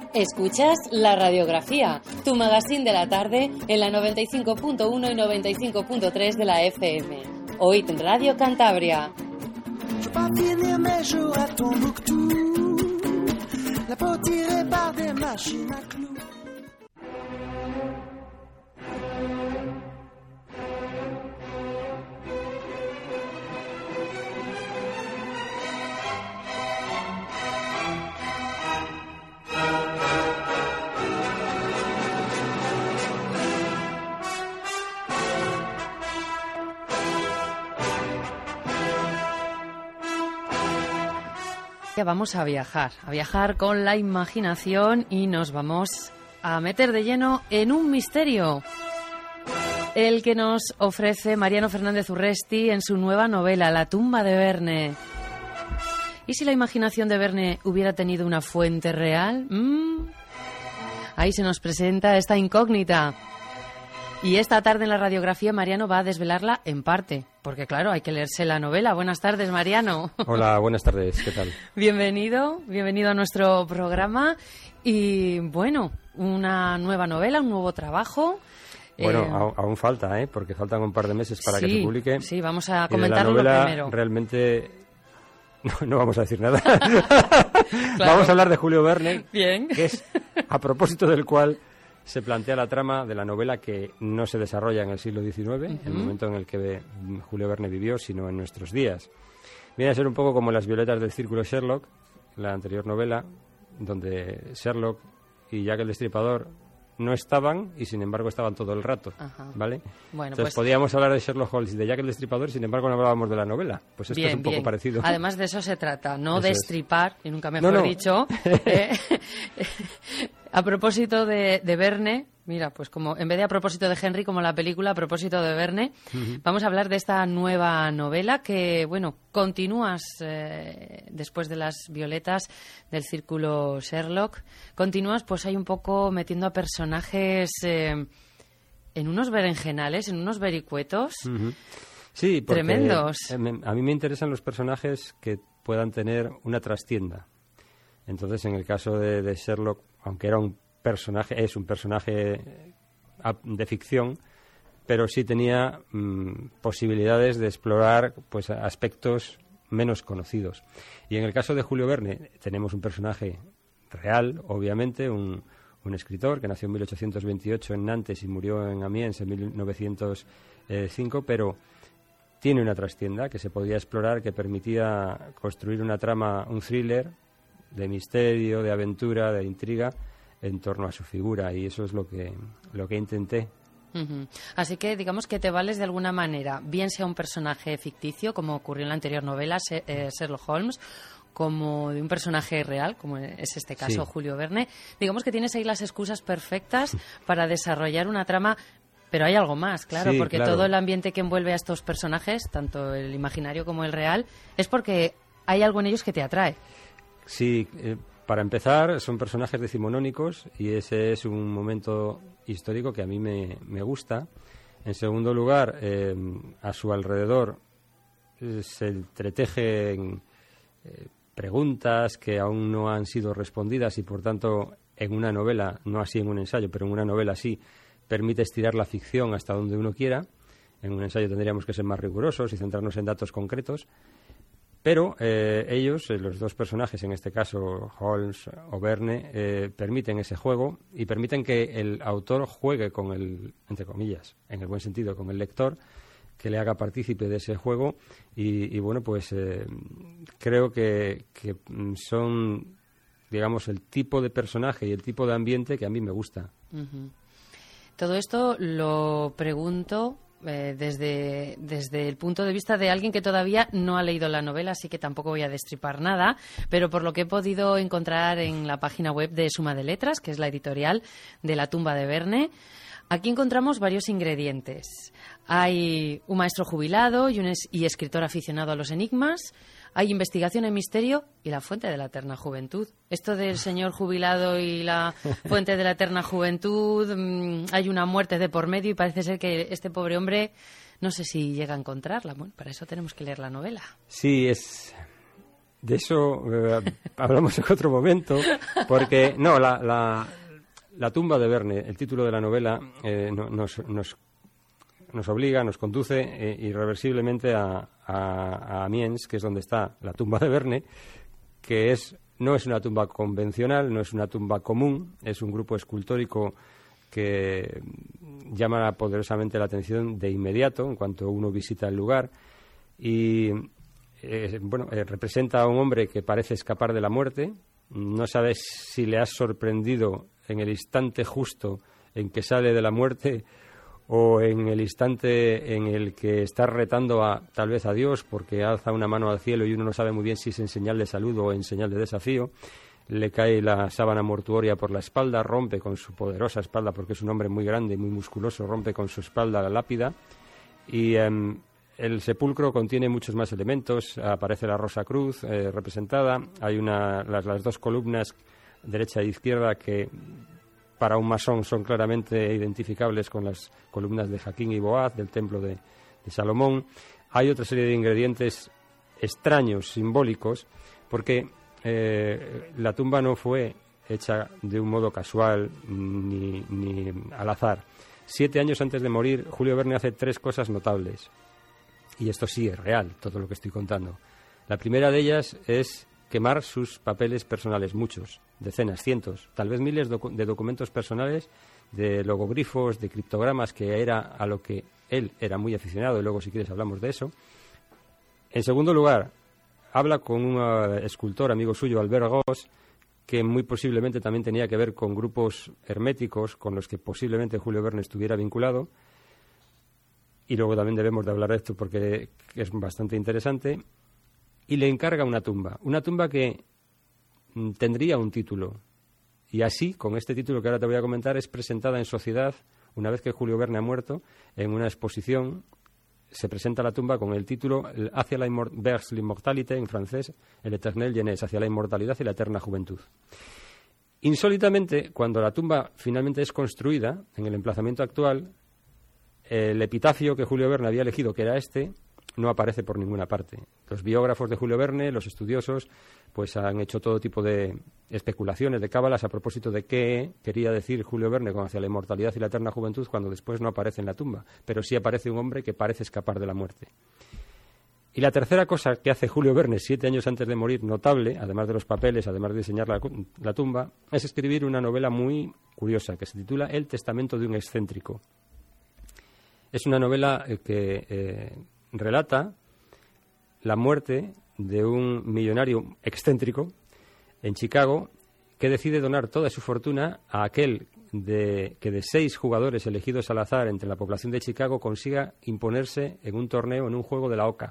Escuchas La Radiografía, tu magazín de la tarde en la 95.1 y 95.3 de la FM. Oíd Radio Cantabria. Vamos a viajar con la imaginación y nos vamos a meter de lleno en un misterio, el que nos ofrece Mariano Fernández Urresti en su nueva novela La tumba de Verne. ¿Y si la imaginación de Verne hubiera tenido una fuente real? Ahí se nos presenta esta incógnita. Y esta tarde en la radiografía Mariano va a desvelarla en parte, porque claro, hay que leerse la novela. Buenas tardes, Mariano. Hola, buenas tardes, ¿qué tal? Bienvenido a nuestro programa. Y bueno, una nueva novela, un nuevo trabajo. Bueno, aún falta, porque faltan un par de meses para que se publique. Sí, vamos a comentarlo primero. Realmente no vamos a decir nada. Claro. Vamos a hablar de Julio Verne, bien, que es a propósito del cual se plantea la trama de la novela que no se desarrolla en el siglo XIX, el momento en el que Julio Verne vivió, sino en nuestros días. Viene a ser un poco como Las violetas del círculo Sherlock, la anterior novela, donde Sherlock y Jack el Destripador no estaban y sin embargo estaban todo el rato, ¿vale? Bueno, entonces podíamos hablar de Sherlock Holmes y de Jack el Destripador y sin embargo no hablábamos de la novela. Pues esto es un poco parecido. Además de eso se trata, no de destripar, y nunca mejor dicho. A propósito de Verne, mira, pues como en vez de a propósito de Henry, como la película, a propósito de Verne, vamos a hablar de esta nueva novela que, bueno, continúas después de Las violetas del círculo Sherlock, continúas pues ahí un poco metiendo a personajes en unos berenjenales, en unos vericuetos. Sí, porque tremendos. A mí me interesan los personajes que puedan tener una trastienda. Entonces, en el caso de Sherlock, aunque era es un personaje de ficción, pero sí tenía posibilidades de explorar pues aspectos menos conocidos. Y en el caso de Julio Verne tenemos un personaje real, obviamente, un escritor que nació en 1828 en Nantes y murió en Amiens en 1905, pero tiene una trastienda que se podía explorar, que permitía construir una trama, un thriller de misterio, de aventura, de intriga en torno a su figura, y eso es lo que intenté. Así que digamos que te vales de alguna manera, bien sea un personaje ficticio, como ocurrió en la anterior novela, Sherlock Holmes, como de un personaje real, como es este caso, sí. Julio Verne. Digamos que tienes ahí las excusas perfectas para desarrollar una trama. Pero hay algo más, claro, sí, porque todo el ambiente que envuelve a estos personajes, tanto el imaginario como el real, es porque hay algo en ellos que te atrae. Sí, para empezar, son personajes decimonónicos y ese es un momento histórico que a mí me gusta. En segundo lugar, a su alrededor se entretejen preguntas que aún no han sido respondidas y, por tanto, en una novela, no así en un ensayo, pero en una novela sí, permite estirar la ficción hasta donde uno quiera. En un ensayo tendríamos que ser más rigurosos y centrarnos en datos concretos. Pero ellos, los dos personajes, en este caso Holmes o Verne, permiten ese juego y permiten que el autor juegue con el, entre comillas, en el buen sentido, con el lector, que le haga partícipe de ese juego. Y bueno, pues creo que son, digamos, el tipo de personaje y el tipo de ambiente que a mí me gusta. Todo esto lo pregunto desde el punto de vista de alguien que todavía no ha leído la novela, así que tampoco voy a destripar nada, pero por lo que he podido encontrar en la página web de Suma de Letras, que es la editorial de La tumba de Verne, aquí encontramos varios ingredientes. Hay un maestro jubilado y escritor aficionado a los enigmas. Hay investigación en misterio y la fuente de la eterna juventud. Esto del señor jubilado y la fuente de la eterna juventud, hay una muerte de por medio y parece ser que este pobre hombre, no sé si llega a encontrarla. Bueno, para eso tenemos que leer la novela. Sí, De eso hablamos en otro momento, porque no, la tumba de Verne, el título de la novela, nos obliga, nos conduce irreversiblemente a Amiens, que es donde está la tumba de Verne, que no es una tumba convencional, no es una tumba común, es un grupo escultórico que llama poderosamente la atención de inmediato en cuanto uno visita el lugar y representa a un hombre que parece escapar de la muerte. No sabes si le has sorprendido en el instante justo en que sale de la muerte o en el instante en el que está retando tal vez a Dios porque alza una mano al cielo y uno no sabe muy bien si es en señal de salud o en señal de desafío. Le cae la sábana mortuoria por la espalda, rompe con su poderosa espalda, porque es un hombre muy grande y muy musculoso, rompe con su espalda la lápida y el sepulcro contiene muchos más elementos. Aparece la Rosa Cruz representada, hay las dos columnas derecha e izquierda que para un masón son claramente identificables con las columnas de Jaquín y Boaz del templo de Salomón. Hay otra serie de ingredientes extraños, simbólicos, porque la tumba no fue hecha de un modo casual ni al azar. 7 años antes de morir, Julio Verne hace 3 cosas notables. Y esto sí es real, todo lo que estoy contando. La primera de ellas es quemar sus papeles personales, muchos, decenas, cientos, tal vez miles de documentos personales, de logogrifos, de criptogramas, que era a lo que él era muy aficionado, y luego si quieres hablamos de eso. En segundo lugar, habla con un escultor amigo suyo, Albert Goss, que muy posiblemente también tenía que ver con grupos herméticos con los que posiblemente Julio Verne estuviera vinculado. Y luego también debemos de hablar de esto porque es bastante interesante. Y le encarga una tumba que tendría un título. Y así, con este título que ahora te voy a comentar, es presentada en sociedad, una vez que Julio Verne ha muerto, en una exposición. Se presenta la tumba con el título Hacia vers l'immortalité, en francés, el Éternelle jeunesse, hacia la inmortalidad y la eterna juventud. Insólitamente, cuando la tumba finalmente es construida, en el emplazamiento actual, el epitafio que Julio Verne había elegido, que era este, no aparece por ninguna parte. Los biógrafos de Julio Verne, los estudiosos, pues han hecho todo tipo de especulaciones, de cábalas a propósito de qué quería decir Julio Verne con hacia la inmortalidad y la eterna juventud cuando después no aparece en la tumba, pero sí aparece un hombre que parece escapar de la muerte. Y la tercera cosa que hace Julio Verne 7 años antes de morir, notable, además de los papeles, además de diseñar la tumba, es escribir una novela muy curiosa que se titula El testamento de un excéntrico. Es una novela que relata la muerte de un millonario excéntrico en Chicago que decide donar toda su fortuna a aquel que de 6 jugadores elegidos al azar entre la población de Chicago consiga imponerse en un torneo, en un juego de la oca.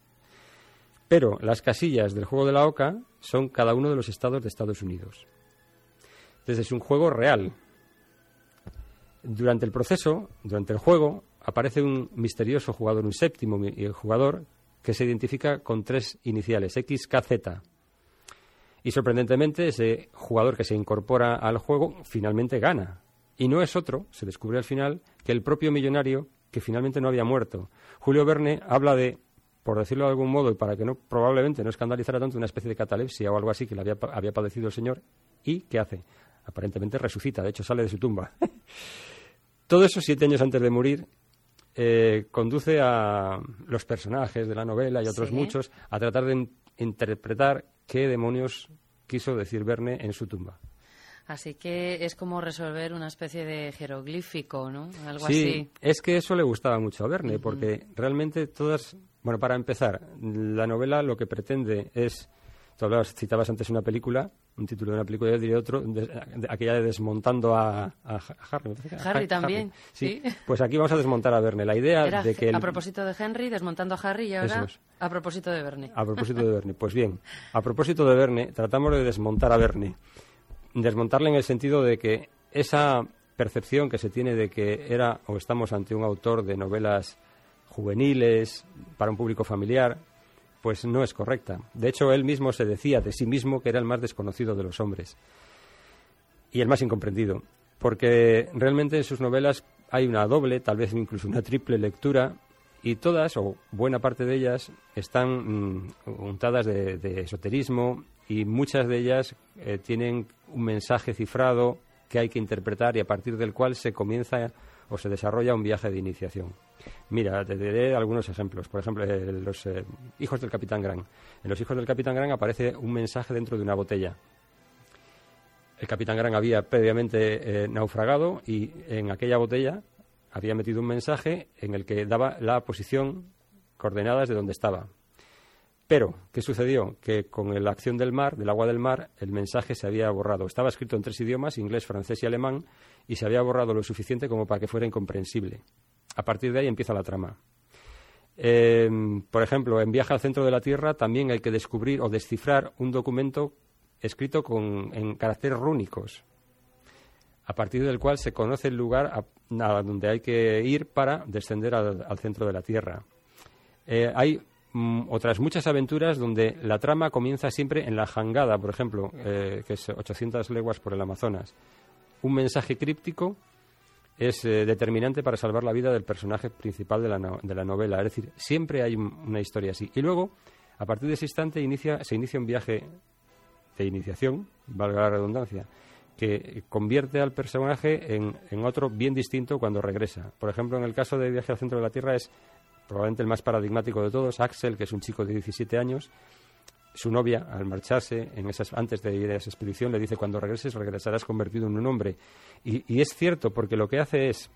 Pero las casillas del juego de la oca son cada uno de los estados de Estados Unidos. Entonces es un juego real. Durante el proceso, durante el juego, aparece un misterioso jugador, un séptimo jugador, que se identifica con 3 iniciales, XKZ. Y sorprendentemente, ese jugador que se incorpora al juego finalmente gana. Y no es otro, se descubre al final, que el propio millonario que finalmente no había muerto. Julio Verne habla de, por decirlo de algún modo, y para que probablemente no escandalizara tanto, una especie de catalepsia o algo así que le había padecido el señor. ¿Y qué hace? Aparentemente resucita, de hecho sale de su tumba. Todo eso 7 años antes de morir conduce a los personajes de la novela y a otros muchos a tratar de interpretar qué demonios quiso decir Verne en su tumba. Así que es como resolver una especie de jeroglífico, ¿no? Algo sí, así. Es que eso le gustaba mucho a Verne, porque realmente todas... Bueno, para empezar, la novela lo que pretende es... Tú citabas antes una película, un título de una película, yo diría otro, aquella de Desmontando a Harry. Harry también, sí. Pues aquí vamos a desmontar a Verne. La idea era de que... A propósito de Henry, desmontando a Harry, y ahora a propósito de Verne. A propósito de Verne. Pues bien, a propósito de Verne, tratamos de desmontar a Verne. Desmontarle en el sentido de que esa percepción que se tiene de que era o estamos ante un autor de novelas juveniles, para un público familiar, pues no es correcta. De hecho, él mismo se decía de sí mismo que era el más desconocido de los hombres y el más incomprendido, porque realmente en sus novelas hay una doble, tal vez incluso una triple lectura Y todas, o buena parte de ellas, están untadas de esoterismo, y muchas de ellas tienen un mensaje cifrado que hay que interpretar y a partir del cual se comienza o se desarrolla un viaje de iniciación. Mira, te diré algunos ejemplos. Por ejemplo, los hijos del Capitán Gran. En los hijos del Capitán Gran aparece un mensaje dentro de una botella. El Capitán Gran había previamente naufragado y en aquella botella había metido un mensaje en el que daba la posición, coordenadas de donde estaba. Pero, ¿qué sucedió? Que con la acción del mar, del agua del mar, el mensaje se había borrado. Estaba escrito en 3 idiomas, inglés, francés y alemán, y se había borrado lo suficiente como para que fuera incomprensible. A partir de ahí empieza la trama. Por ejemplo, en Viaje al centro de la Tierra también hay que descubrir o descifrar un documento escrito en caracteres rúnicos, a partir del cual se conoce el lugar a donde hay que ir para descender al centro de la Tierra. Hay otras muchas aventuras donde la trama comienza siempre en la jangada, por ejemplo, que es 800 leguas por el Amazonas. Un mensaje críptico es determinante para salvar la vida del personaje principal de la novela. Es decir, siempre hay una historia así. Y luego, a partir de ese instante, se inicia un viaje de iniciación, valga la redundancia, que convierte al personaje en otro bien distinto cuando regresa. Por ejemplo, en el caso de Viaje al centro de la Tierra es probablemente el más paradigmático de todos. Axel, que es un chico de 17 años, su novia, al marcharse, antes de ir a esa expedición, le dice: cuando regreses, regresarás convertido en un hombre. Y es cierto, porque lo que hace es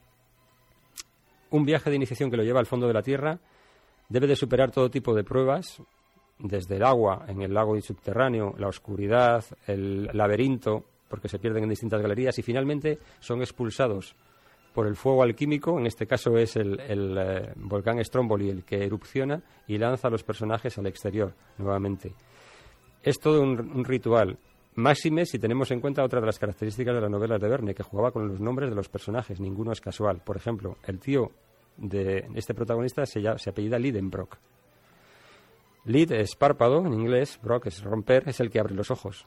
un viaje de iniciación que lo lleva al fondo de la Tierra, debe de superar todo tipo de pruebas, desde el agua, en el lago subterráneo, la oscuridad, el laberinto, porque se pierden en distintas galerías, y finalmente son expulsados por el fuego alquímico. En este caso es el volcán Stromboli el que erupciona y lanza a los personajes al exterior nuevamente. Es todo un ritual. Máxime si tenemos en cuenta otra de las características de las novelas de Verne, que jugaba con los nombres de los personajes, ninguno es casual. Por ejemplo, el tío de este protagonista se apellida Lidenbrock. Lid es párpado en inglés, Brock es romper, es el que abre los ojos.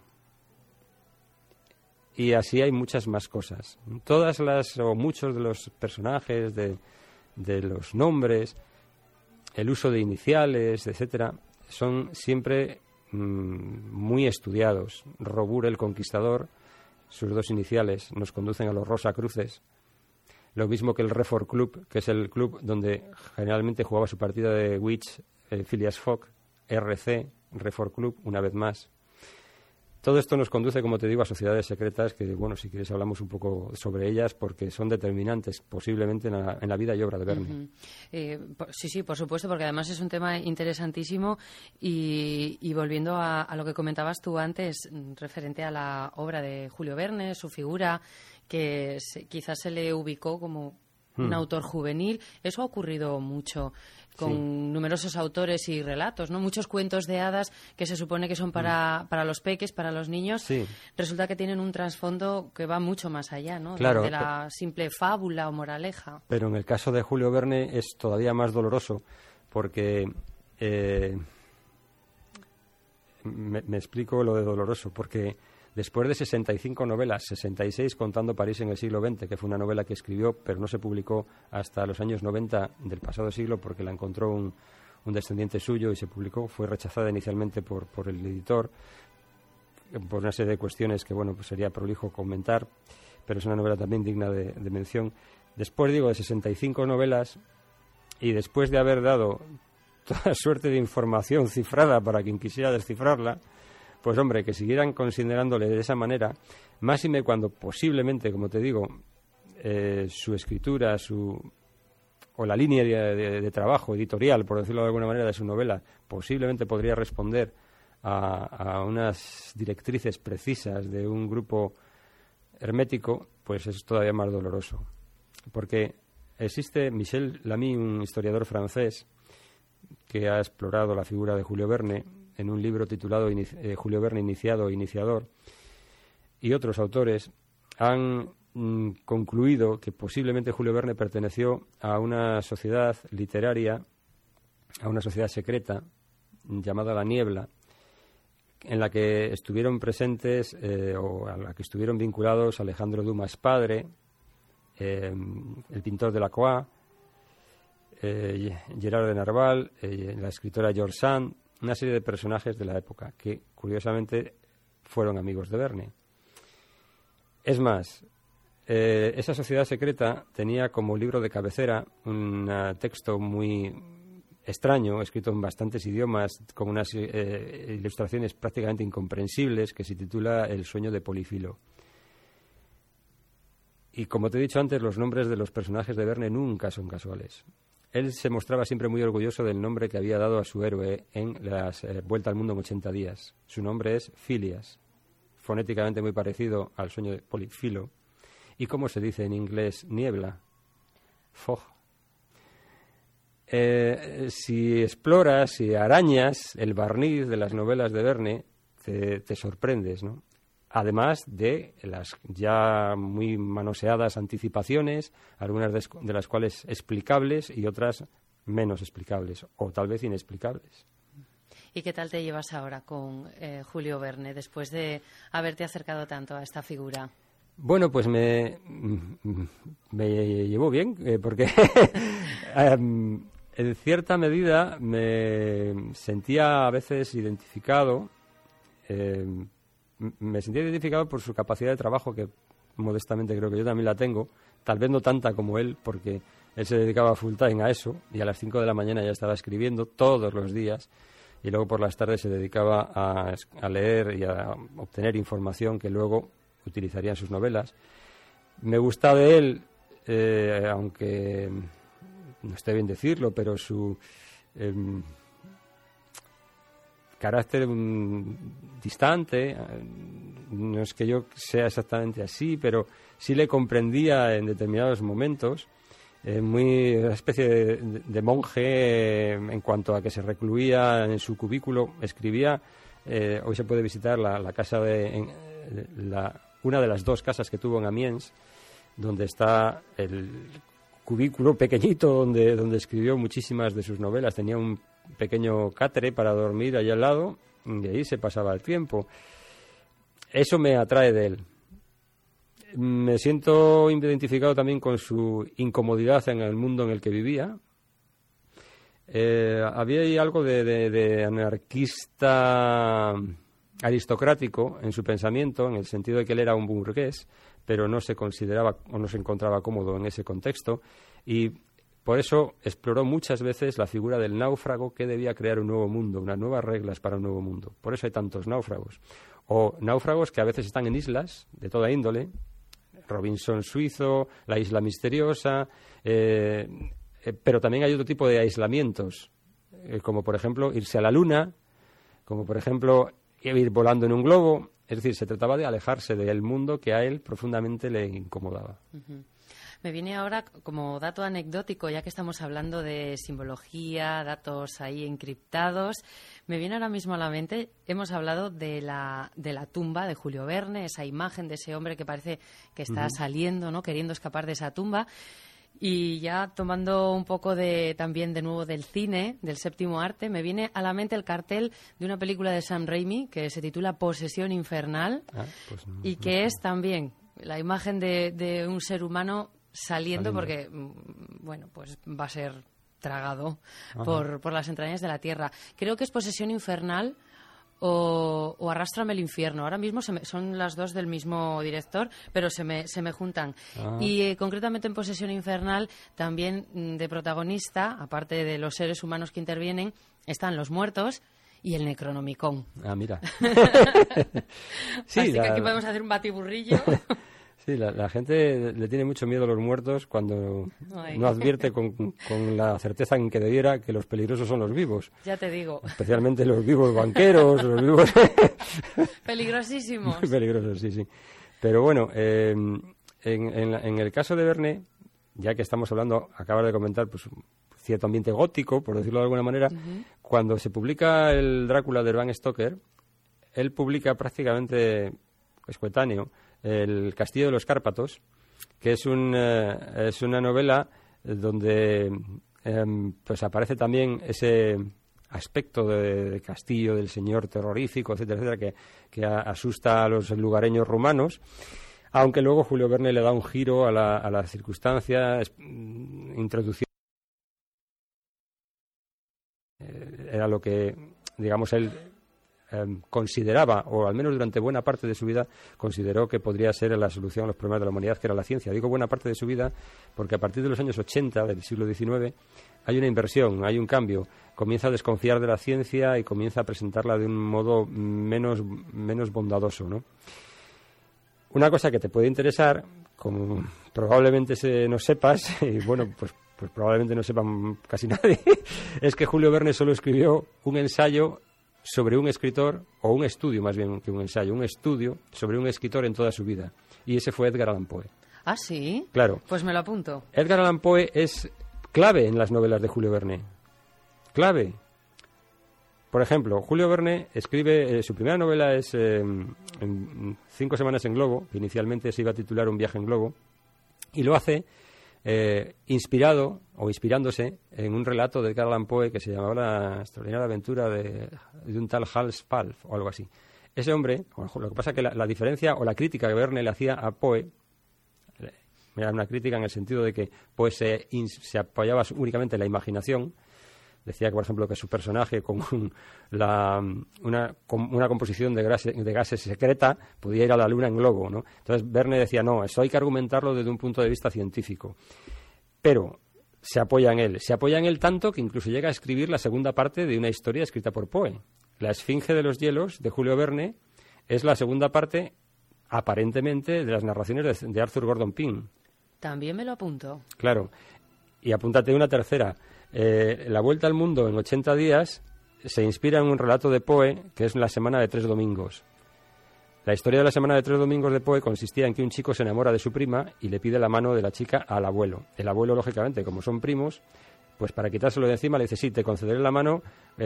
Y así hay muchas más cosas. Muchos de los personajes, de los nombres, el uso de iniciales, etcétera, son siempre muy estudiados. Robur el Conquistador, sus 2 iniciales nos conducen a los Rosacruces. Lo mismo que el Refor Club, que es el club donde generalmente jugaba su partida de Witch Phileas Fogg, RC, Refor Club, una vez más. Todo esto nos conduce, como te digo, a sociedades secretas que, bueno, si quieres hablamos un poco sobre ellas porque son determinantes posiblemente en la vida y obra de Verne. Sí, por supuesto, porque además es un tema interesantísimo y volviendo a lo que comentabas tú antes, referente a la obra de Julio Verne, su figura, que quizás se le ubicó como un autor juvenil. Eso ha ocurrido mucho con numerosos autores y relatos, ¿no? Muchos cuentos de hadas que se supone que son para los peques, para los niños. Sí. Resulta que tienen un trasfondo que va mucho más allá, ¿no? Claro, de la simple fábula o moraleja. Pero en el caso de Julio Verne es todavía más doloroso porque... me explico lo de doloroso, porque después de 65 novelas, 66 contando París en el siglo XX, que fue una novela que escribió, pero no se publicó hasta los años 90 del pasado siglo porque la encontró un descendiente suyo y se publicó, fue rechazada inicialmente por el editor por una serie de cuestiones que, bueno, pues sería prolijo comentar, pero es una novela también digna de mención. Después, digo, de 65 novelas y después de haber dado toda suerte de información cifrada para quien quisiera descifrarla, pues hombre, que siguieran considerándole de esa manera, máxime cuando posiblemente, como te digo, su escritura, o la línea de trabajo editorial, por decirlo de alguna manera, de su novela, posiblemente podría responder a unas directrices precisas de un grupo hermético, pues es todavía más doloroso. Porque existe Michel Lamy, un historiador francés, que ha explorado la figura de Julio Verne en un libro titulado Julio Verne iniciado, iniciador, y otros autores han concluido que posiblemente Julio Verne perteneció a una sociedad literaria, a una sociedad secreta llamada La Niebla, en la que estuvieron presentes o a la que estuvieron vinculados Alejandro Dumas padre, el pintor Delacroix, Gerard de Narval, la escritora George Sand, una serie de personajes de la época que, curiosamente, fueron amigos de Verne. Es más, esa sociedad secreta tenía como libro de cabecera un texto muy extraño, escrito en bastantes idiomas, con unas ilustraciones prácticamente incomprensibles, que se titula El sueño de Polifilo. Y como te he dicho antes, los nombres de los personajes de Verne nunca son casuales. Él se mostraba siempre muy orgulloso del nombre que había dado a su héroe en la Vuelta al Mundo en 80 días. Su nombre es Phileas, fonéticamente muy parecido al sueño de Polifilo. ¿Y cómo se dice en inglés niebla? Fog. Si exploras y arañas el barniz de las novelas de Verne, te sorprendes, ¿no? Además de las ya muy manoseadas anticipaciones, algunas de las cuales explicables y otras menos explicables, o tal vez inexplicables. ¿Y qué tal te llevas ahora con Julio Verne, después de haberte acercado tanto a esta figura? Bueno, pues me llevo bien, porque en cierta medida me sentía a veces identificado. Me sentía identificado por su capacidad de trabajo, que modestamente creo que yo también la tengo, tal vez no tanta como él, porque él se dedicaba full time a eso, y a las 5 de la mañana ya estaba escribiendo todos los días, y luego por las tardes se dedicaba a leer y a obtener información que luego utilizaría en sus novelas. Me gusta de él, aunque no esté bien decirlo, pero su carácter distante, no es que yo sea exactamente así, pero sí le comprendía en determinados momentos, muy una especie de monje en cuanto a que se recluía en su cubículo, escribía. Hoy se puede visitar la casa una de las dos casas que tuvo en Amiens, donde está el cubículo pequeñito donde escribió muchísimas de sus novelas. Tenía un pequeño catre para dormir allá al lado y ahí se pasaba el tiempo. Eso me atrae de él. Me siento identificado también con su incomodidad en el mundo en el que vivía. Había ahí algo de anarquista aristocrático en su pensamiento, en el sentido de que él era un burgués, pero no se consideraba o no se encontraba cómodo en ese contexto, y por eso exploró muchas veces la figura del náufrago que debía crear un nuevo mundo, unas nuevas reglas para un nuevo mundo. Por eso hay tantos náufragos. O náufragos que a veces están en islas de toda índole, Robinson suizo, la isla misteriosa, pero también hay otro tipo de aislamientos, como por ejemplo irse a la luna, como por ejemplo ir volando en un globo. Es decir, se trataba de alejarse del mundo que a él profundamente le incomodaba. Uh-huh. Me viene ahora como dato anecdótico, ya que estamos hablando de simbología, datos ahí encriptados, me viene ahora mismo a la mente, hemos hablado de la tumba de Julio Verne, esa imagen de ese hombre que parece que está saliendo, ¿no?, queriendo escapar de esa tumba. Y ya tomando un poco también de nuevo del cine, del séptimo arte, me viene a la mente el cartel de una película de Sam Raimi que se titula Posesión Infernal, y que es también la imagen de un ser humano saliendo porque, bueno, pues va a ser tragado por las entrañas de la tierra. Creo que es Posesión Infernal o Arrástrame al infierno. Ahora mismo son las dos del mismo director, pero se me juntan. Y concretamente en Posesión Infernal también de protagonista, aparte de los seres humanos que intervienen, están los muertos y el Necronomicon. Ah, mira. Sí, así que aquí podemos hacer un batiburrillo. Sí, la gente le tiene mucho miedo a los muertos cuando no advierte con la certeza en que debiera que los peligrosos son los vivos. Ya te digo. Especialmente los vivos banqueros, los vivos... Peligrosísimos. Muy peligrosos, sí. Pero bueno, en el caso de Verne, ya que estamos hablando, acabas de comentar, pues cierto ambiente gótico, por decirlo de alguna manera, cuando se publica el Drácula de Bram Stoker, él publica prácticamente coetáneo El Castillo de los Cárpatos, que es una novela donde pues aparece también ese aspecto de castillo, del señor terrorífico, etcétera, etcétera, que asusta a los lugareños rumanos, aunque luego Julio Verne le da un giro a la circunstancia, introduciendo era lo que, digamos, él consideraba, o al menos durante buena parte de su vida, consideró que podría ser la solución a los problemas de la humanidad, que era la ciencia. Digo buena parte de su vida porque a partir de los años 80 del siglo XIX hay una inversión, hay un cambio. Comienza a desconfiar de la ciencia y comienza a presentarla de un modo menos bondadoso, ¿no? Una cosa que te puede interesar, como probablemente no sepas, y bueno, pues probablemente no sepan casi nadie, es que Julio Verne solo escribió un ensayo sobre un escritor, o un estudio más bien que un ensayo, un estudio sobre un escritor en toda su vida. Y ese fue Edgar Allan Poe. ¿Ah, sí? Claro. Pues me lo apunto. Edgar Allan Poe es clave en las novelas de Julio Verne. Clave. Por ejemplo, Julio Verne escribe, su primera novela es en 5 semanas en globo, que inicialmente se iba a titular Un viaje en globo, y lo hace inspirado o inspirándose en un relato de Edgar Allan Poe que se llamaba La extraordinaria aventura de un tal Hans Pfaff o algo así. Ese hombre, lo que pasa es que la diferencia o la crítica que Verne le hacía a Poe era una crítica en el sentido de que Poe se apoyaba únicamente en la imaginación. Decía que, por ejemplo, que su personaje con una composición de gases secreta podía ir a la luna en globo, ¿no? Entonces Verne decía, no, eso hay que argumentarlo desde un punto de vista científico. Pero se apoya en él. Se apoya en él tanto que incluso llega a escribir la segunda parte de una historia escrita por Poe. La Esfinge de los hielos, de Julio Verne, es la segunda parte, aparentemente, de las narraciones de Arthur Gordon Pym. También me lo apunto. Claro. Y apúntate una tercera. La Vuelta al Mundo en 80 días se inspira en un relato de Poe que es La semana de 3 domingos. La historia de La semana de 3 domingos de Poe consistía en que un chico se enamora de su prima y le pide la mano de la chica al abuelo. El abuelo, lógicamente, como son primos, pues para quitárselo de encima le dice, sí, te concederé la mano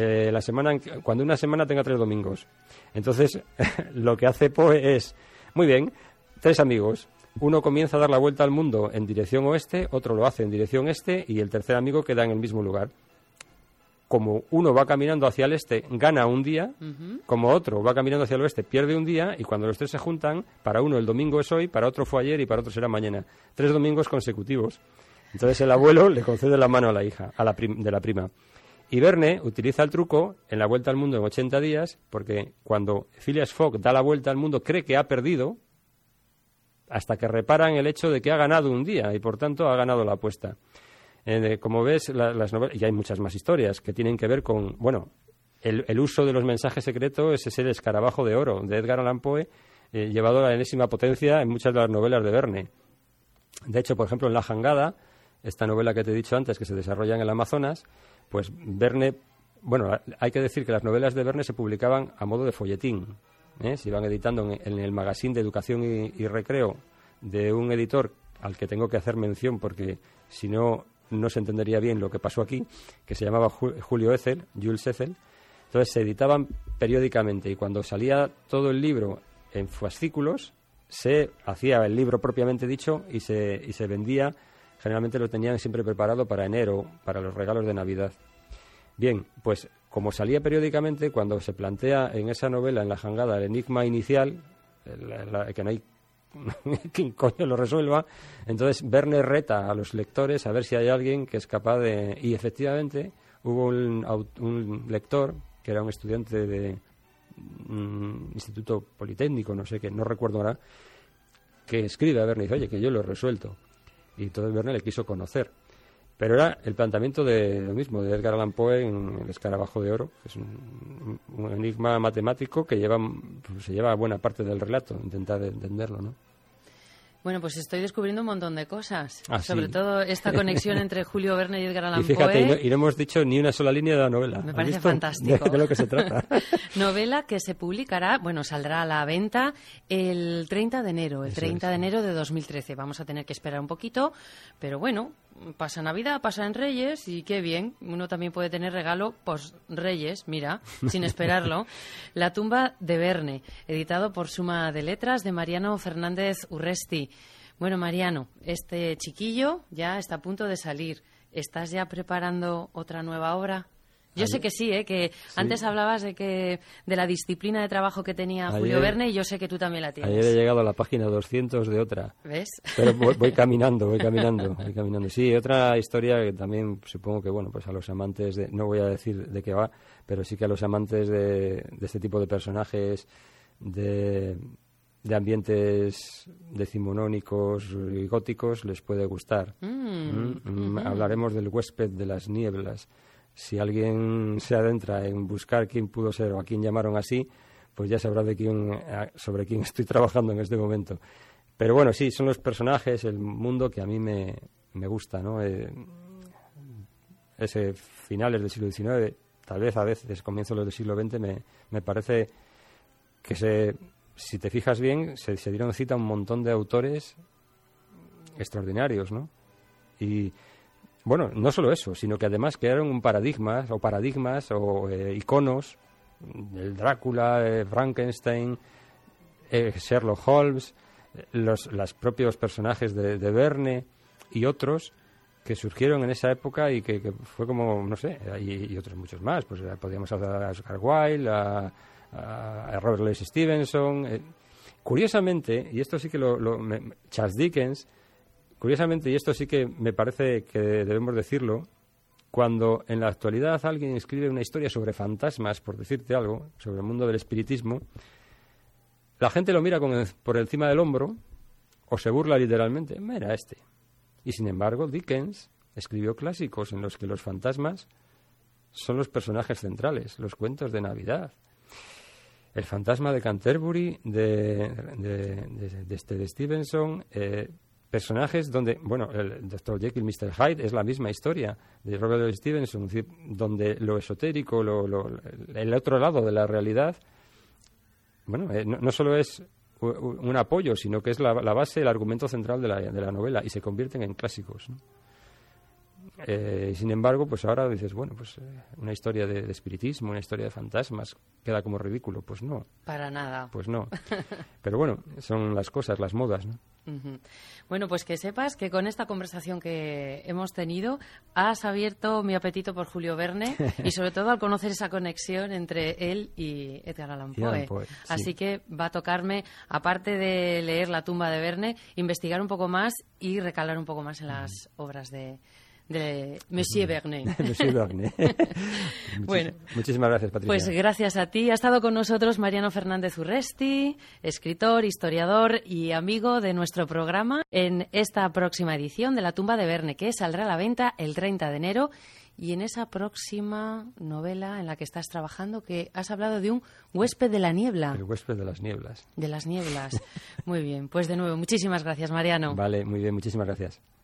cuando una semana tenga 3 domingos. Entonces, lo que hace Poe es, muy bien, 3 amigos. Uno comienza a dar la vuelta al mundo en dirección oeste, otro lo hace en dirección este y el tercer amigo queda en el mismo lugar. Como uno va caminando hacia el este, gana un día, como otro va caminando hacia el oeste, pierde un día, y cuando los 3 se juntan, para uno el domingo es hoy, para otro fue ayer y para otro será mañana. 3 domingos consecutivos. Entonces el abuelo le concede la mano a la hija, de la prima. Y Verne utiliza el truco en La Vuelta al Mundo en 80 días, porque cuando Phileas Fogg da la vuelta al mundo cree que ha perdido, hasta que reparan el hecho de que ha ganado un día y por tanto ha ganado la apuesta. Como ves, las novelas, y hay muchas más historias que tienen que ver con, bueno, el uso de los mensajes secretos, ese es el escarabajo de oro de Edgar Allan Poe, llevado a la enésima potencia en muchas de las novelas de Verne. De hecho, por ejemplo, en La Jangada, esta novela que te he dicho antes, que se desarrolla en el Amazonas, pues Verne, bueno, hay que decir que las novelas de Verne se publicaban a modo de folletín. Se iban editando en el magazine de Educación y Recreo de un editor al que tengo que hacer mención porque si no, no se entendería bien lo que pasó aquí, que se llamaba Jules Ethel. Entonces se editaban periódicamente y cuando salía todo el libro en fascículos se hacía el libro propiamente dicho y se vendía. Generalmente lo tenían siempre preparado para enero, para los regalos de Navidad. Bien, pues como salía periódicamente, cuando se plantea en esa novela, en La Jangada, el enigma inicial, que no hay quien coño lo resuelva, entonces Verne reta a los lectores a ver si hay alguien que es capaz de... Y efectivamente hubo un lector, que era un estudiante de Instituto Politécnico, no sé qué, no recuerdo ahora, que escribe a Verne y dice, oye, que yo lo he resuelto. Y entonces Verne le quiso conocer. Pero era el planteamiento de lo mismo, de Edgar Allan Poe en El escarabajo de oro, que es un enigma matemático que se lleva buena parte del relato, intentar entenderlo, ¿no? Bueno, pues estoy descubriendo un montón de cosas, sobre sí. todo esta conexión entre Julio Verne y Edgar Allan Poe. Y fíjate, y no hemos dicho ni una sola línea de la novela. Me parece fantástico. De lo que se trata. Novela que se publicará, saldrá a la venta el 30 de enero, el 30 de enero de 2013. Vamos a tener que esperar un poquito, pero bueno, pasa Navidad, pasa en Reyes y qué bien. Uno también puede tener regalo post-Reyes, mira, sin esperarlo. La tumba de Verne, editado por Suma de Letras de Mariano Fernández Urresti. Bueno, Mariano, este chiquillo ya está a punto de salir. ¿Estás ya preparando otra nueva obra? Yo sé que sí, que sí. Antes hablabas de la disciplina de trabajo que tenía Julio Verne, y yo sé que tú también la tienes. Ayer he llegado a la página 200 de otra. ¿Ves? Pero voy caminando. Sí, otra historia que también supongo que, bueno, pues a los amantes no voy a decir de qué va, pero sí que a los amantes de este tipo de personajes, de ambientes decimonónicos y góticos, les puede gustar. Hablaremos del huésped de las nieblas. Si alguien se adentra en buscar quién pudo ser o a quién llamaron así, pues ya sabrá sobre quién estoy trabajando en este momento. Pero bueno, sí, son los personajes, el mundo que a mí me gusta, ¿no? Ese finales del siglo XIX, tal vez a veces comienzos del siglo XX, me parece que si te fijas bien, se dieron cita a un montón de autores extraordinarios, ¿no? Y bueno, no solo eso, sino que además crearon paradigmas o iconos, el Drácula, Frankenstein, Sherlock Holmes, los propios personajes de Verne y otros que surgieron en esa época y que fue como, no sé, y otros muchos más. Pues podríamos hablar a Oscar Wilde, a Robert Louis Stevenson. Curiosamente, y esto sí que Charles Dickens, curiosamente, y esto sí que me parece que debemos decirlo, cuando en la actualidad alguien escribe una historia sobre fantasmas, por decirte algo, sobre el mundo del espiritismo, la gente lo mira por encima del hombro o se burla literalmente. Mira este. Y sin embargo, Dickens escribió clásicos en los que los fantasmas son los personajes centrales, los cuentos de Navidad. El fantasma de Canterbury, de Stevenson, personajes donde, bueno, el Dr. Jekyll, Mr. Hyde es la misma historia de Robert Louis Stevenson, es decir, donde lo esotérico, el otro lado de la realidad, bueno, no solo es un apoyo, sino que es la base, el argumento central de la novela, y se convierten en clásicos, ¿no? Sin embargo, pues ahora dices, bueno, pues una historia de espiritismo, una historia de fantasmas, queda como ridículo. Pues no. Para nada. Pues no. Pero bueno, son las cosas, las modas, ¿no? Uh-huh. Bueno, pues que sepas que con esta conversación que hemos tenido has abierto mi apetito por Julio Verne y sobre todo al conocer esa conexión entre él y Edgar Allan Poe. Sí. Así que va a tocarme, aparte de leer La tumba de Verne, investigar un poco más y recalar un poco más en las obras de Monsieur Verne. Monsieur Verne. Bueno, muchísimas gracias, Patricia. Pues gracias a ti. Ha estado con nosotros Mariano Fernández Urresti, escritor, historiador y amigo de nuestro programa, en esta próxima edición de La tumba de Verne, que saldrá a la venta el 30 de enero. Y en esa próxima novela en la que estás trabajando, que has hablado de un huésped de la niebla. El huésped de las nieblas. De las nieblas. Muy bien. Pues de nuevo, muchísimas gracias, Mariano. Vale, muy bien, muchísimas gracias.